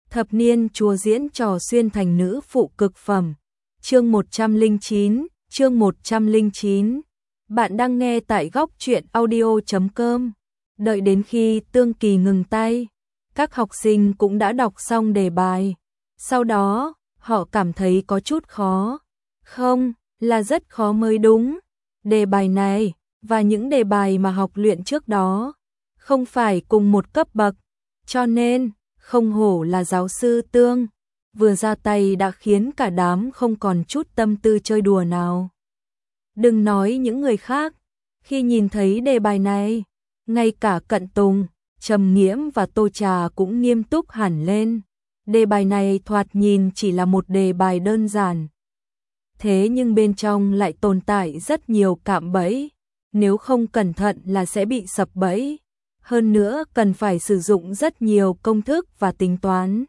Thập niên chúa diễn trò xuyên thành nữ phụ cực phẩm. Chương 109, chương 109. Bạn đang nghe tại góc truyện audio.com. Đợi đến khi Tương Kỳ ngừng tay, các học sinh cũng đã đọc xong đề bài. Sau đó, họ cảm thấy có chút khó. Không, là rất khó mới đúng. Đề bài này, và những đề bài mà học luyện trước đó, không phải cùng một cấp bậc. Cho nên, không hổ là giáo sư Tương, vừa ra tay đã khiến cả đám không còn chút tâm tư chơi đùa nào. Đừng nói những người khác, khi nhìn thấy đề bài này, ngay cả Cận Tùng, Trầm Nghiễm và Tô Trà cũng nghiêm túc hẳn lên. Đề bài này thoạt nhìn chỉ là một đề bài đơn giản. Thế nhưng bên trong lại tồn tại rất nhiều cạm bẫy, nếu không cẩn thận là sẽ bị sập bẫy. Hơn nữa cần phải sử dụng rất nhiều công thức và tính toán.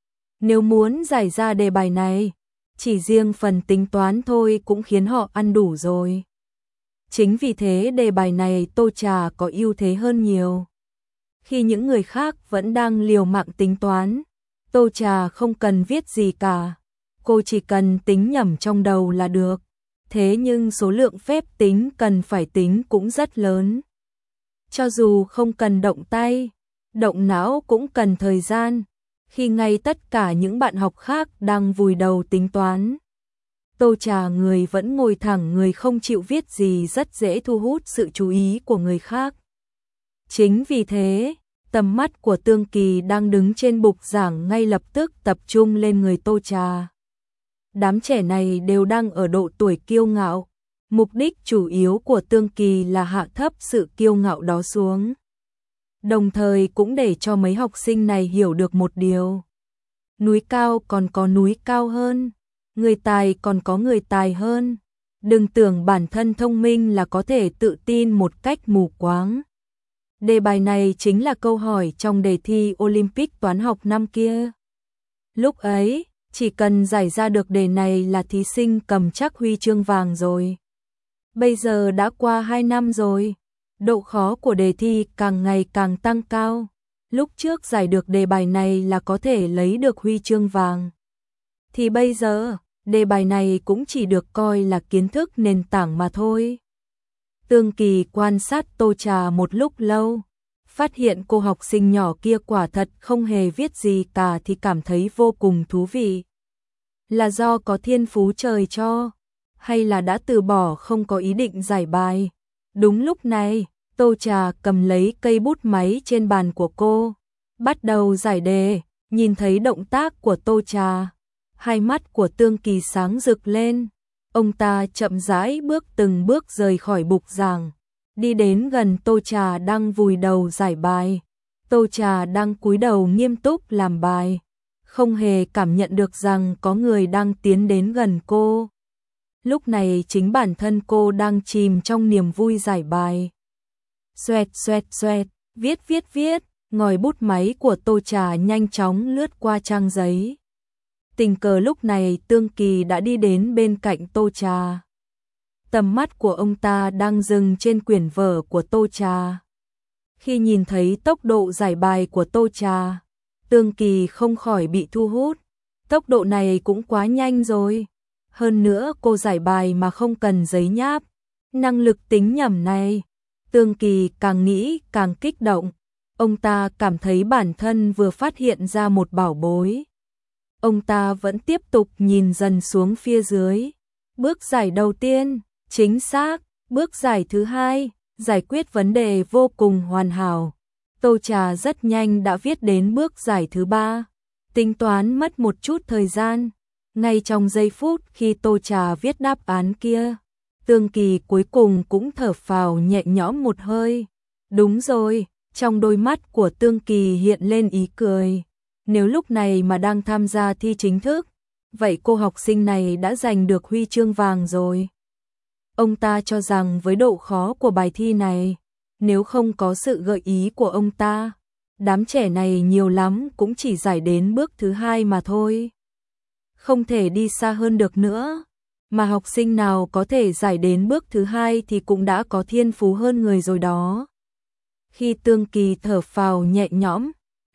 Nếu muốn giải ra đề bài này, chỉ riêng phần tính toán thôi cũng khiến họ ăn đủ rồi. Chính vì thế đề bài này Tô Trà có ưu thế hơn nhiều. Khi những người khác vẫn đang liều mạng tính toán, Tô Trà không cần viết gì cả. Cô chỉ cần tính nhẩm trong đầu là được. Thế nhưng số lượng phép tính cần phải tính cũng rất lớn. Cho dù không cần động tay, động não cũng cần thời gian, khi ngay tất cả những bạn học khác đang vùi đầu tính toán. Tô Trà người vẫn ngồi thẳng người không chịu viết gì rất dễ thu hút sự chú ý của người khác. Chính vì thế, tầm mắt của Tương Kỳ đang đứng trên bục giảng ngay lập tức tập trung lên người Tô Trà. Đám trẻ này đều đang ở độ tuổi kiêu ngạo. Mục đích chủ yếu của Tương Kỳ là hạ thấp sự kiêu ngạo đó xuống. Đồng thời cũng để cho mấy học sinh này hiểu được một điều. Núi cao còn có núi cao hơn, người tài còn có người tài hơn. Đừng tưởng bản thân thông minh là có thể tự tin một cách mù quáng. Đề bài này chính là câu hỏi trong đề thi Olympic toán học năm kia. Lúc ấy, chỉ cần giải ra được đề này là thí sinh cầm chắc huy chương vàng rồi. Bây giờ đã qua 2 năm rồi, độ khó của đề thi càng ngày càng tăng cao. Lúc trước giải được đề bài này là có thể lấy được huy chương vàng. Thì bây giờ, đề bài này cũng chỉ được coi là kiến thức nền tảng mà thôi. Tương Kỳ quan sát Tô Trà một lúc lâu, phát hiện cô học sinh nhỏ kia quả thật không hề viết gì cả thì cảm thấy vô cùng thú vị. Là do có thiên phú trời cho, hay là đã từ bỏ không có ý định giải bài. Đúng lúc này, Tô Trà cầm lấy cây bút máy trên bàn của cô, bắt đầu giải đề. Nhìn thấy động tác của Tô Trà, hai mắt của Tương Kỳ sáng rực lên. Ông ta chậm rãi từng bước rời khỏi bục giảng, đi đến gần Tô Trà đang vùi đầu giải bài. Tô Trà đang cúi đầu nghiêm túc làm bài, không hề cảm nhận được rằng có người đang tiến đến gần cô. Lúc này chính bản thân cô đang chìm trong niềm vui giải bài. Xoẹt xoẹt xoẹt, viết, ngòi bút máy của Tô Trà nhanh chóng lướt qua trang giấy. Tình cờ lúc này Tương Kỳ đã đi đến bên cạnh Tô Trà. Tầm mắt của ông ta đang dừng trên quyển vở của Tô Trà. Khi nhìn thấy tốc độ giải bài của Tô Trà, Tương Kỳ không khỏi bị thu hút. Tốc độ này cũng quá nhanh rồi. Hơn nữa cô giải bài mà không cần giấy nháp. Năng lực tính nhẩm này, Tương Kỳ càng nghĩ càng kích động. Ông ta cảm thấy bản thân vừa phát hiện ra một bảo bối. Ông ta vẫn tiếp tục nhìn dần xuống phía dưới. Bước giải đầu tiên, chính xác. Bước giải thứ hai, giải quyết vấn đề vô cùng hoàn hảo. Tô Trà rất nhanh đã viết đến bước giải thứ ba. Tính toán mất một chút thời gian. Ngay trong giây phút khi Tô Trà viết đáp án kia, Tương Kỳ cuối cùng cũng thở phào nhẹ nhõm một hơi. Đúng rồi, trong đôi mắt của Tương Kỳ hiện lên ý cười. Nếu lúc này mà đang tham gia thi chính thức, vậy cô học sinh này đã giành được huy chương vàng rồi. Ông ta cho rằng với độ khó của bài thi này, nếu không có sự gợi ý của ông ta, đám trẻ này nhiều lắm cũng chỉ giải đến bước thứ hai mà thôi. Không thể đi xa hơn được nữa, mà học sinh nào có thể giải đến bước thứ hai thì cũng đã có thiên phú hơn người rồi đó. Khi Tương Kỳ thở phào nhẹ nhõm,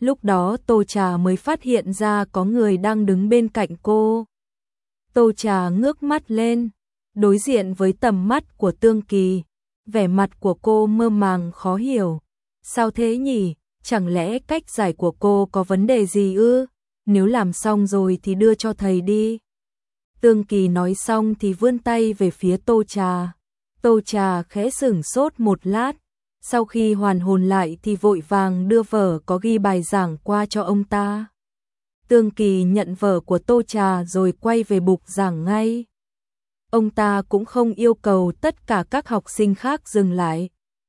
Lúc đó Tô Trà mới phát hiện ra có người đang đứng bên cạnh cô. Tô Trà ngước mắt lên, đối diện với tầm mắt của Tương Kỳ. Vẻ mặt của cô mơ màng khó hiểu. Sao thế nhỉ? Chẳng lẽ cách giải của cô có vấn đề gì ư? Nếu làm xong rồi thì đưa cho thầy đi. Tương Kỳ nói xong thì vươn tay về phía Tô Trà. Tô Trà khẽ sửng sốt một lát. Sau khi hoàn hồn lại thì vội vàng đưa vở có ghi bài giảng qua cho ông ta. Tương Kỳ nhận vở của Tô Trà rồi quay về bục giảng ngay. Ông ta cũng không yêu cầu tất cả các học sinh khác dừng lại,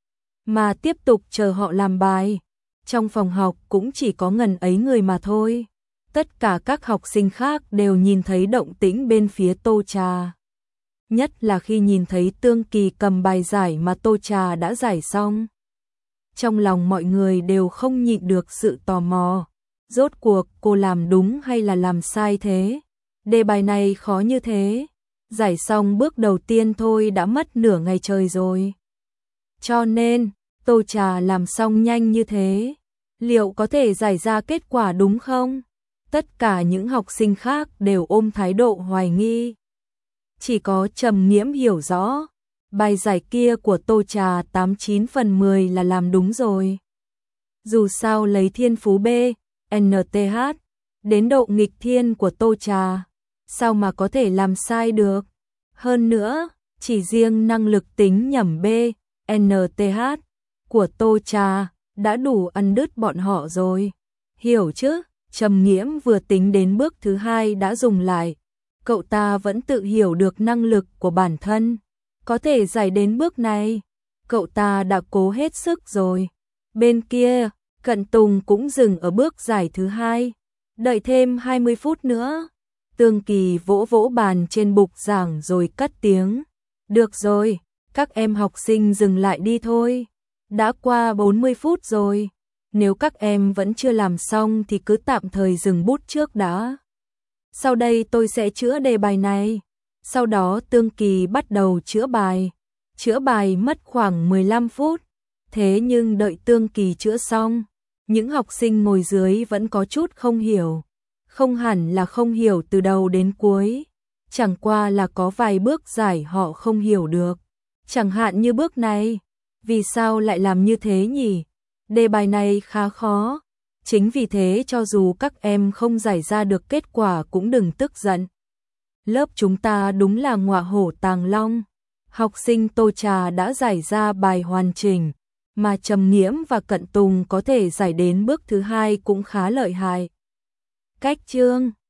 mà tiếp tục chờ họ làm bài. Trong phòng học cũng chỉ có ngần ấy người mà thôi. Tất cả các học sinh khác đều nhìn thấy động tĩnh bên phía Tô Trà. Nhất là khi nhìn thấy Tương Kỳ cầm bài giải mà Tô Trà đã giải xong. Trong lòng mọi người đều không nhịn được sự tò mò. Rốt cuộc cô làm đúng hay là làm sai thế? Đề bài này khó như thế. Giải xong bước đầu tiên thôi đã mất nửa ngày trời rồi. Cho nên, Tô Trà làm xong nhanh như thế. Liệu có thể giải ra kết quả đúng không? Tất cả những học sinh khác đều ôm thái độ hoài nghi. Chỉ có Trầm Nghiễm hiểu rõ. Bài giải kia của Tô Trà 89/10 là làm đúng rồi. Dù sao lấy thiên phú B, NTH, đến độ nghịch thiên của Tô Trà, sao mà có thể làm sai được? Hơn nữa, chỉ riêng năng lực tính nhẩm B, NTH của Tô Trà đã đủ ăn đứt bọn họ rồi. Hiểu chứ? Trầm Nghiễm vừa tính đến bước thứ hai đã dùng lại. Cậu ta vẫn tự hiểu được năng lực của bản thân. Có thể giải đến bước này. Cậu ta đã cố hết sức rồi. Bên kia, Cận Tùng cũng dừng ở bước giải thứ hai. Đợi thêm 20 phút nữa. Tương Kỳ vỗ vỗ bàn trên bục giảng rồi cất tiếng. Được rồi, các em học sinh dừng lại đi thôi. Đã qua 40 phút rồi. Nếu các em vẫn chưa làm xong thì cứ tạm thời dừng bút trước đã. Sau đây tôi sẽ chữa đề bài này. Sau đó Tương Kỳ bắt đầu chữa bài. Chữa bài mất khoảng 15 phút. Thế nhưng đợi Tương Kỳ chữa xong, những học sinh ngồi dưới vẫn có chút không hiểu. Không hẳn là không hiểu từ đầu đến cuối. Chẳng qua là có vài bước giải họ không hiểu được. Chẳng hạn như bước này. Vì sao lại làm như thế nhỉ? Đề bài này khá khó. Chính vì thế cho dù các em không giải ra được kết quả cũng đừng tức giận. Lớp chúng ta đúng là ngọa hổ tàng long. Học sinh Tô Trà đã giải ra bài hoàn chỉnh, mà Trầm Nghiễm và Cận Tùng có thể giải đến bước thứ hai cũng khá lợi hại. Cách chương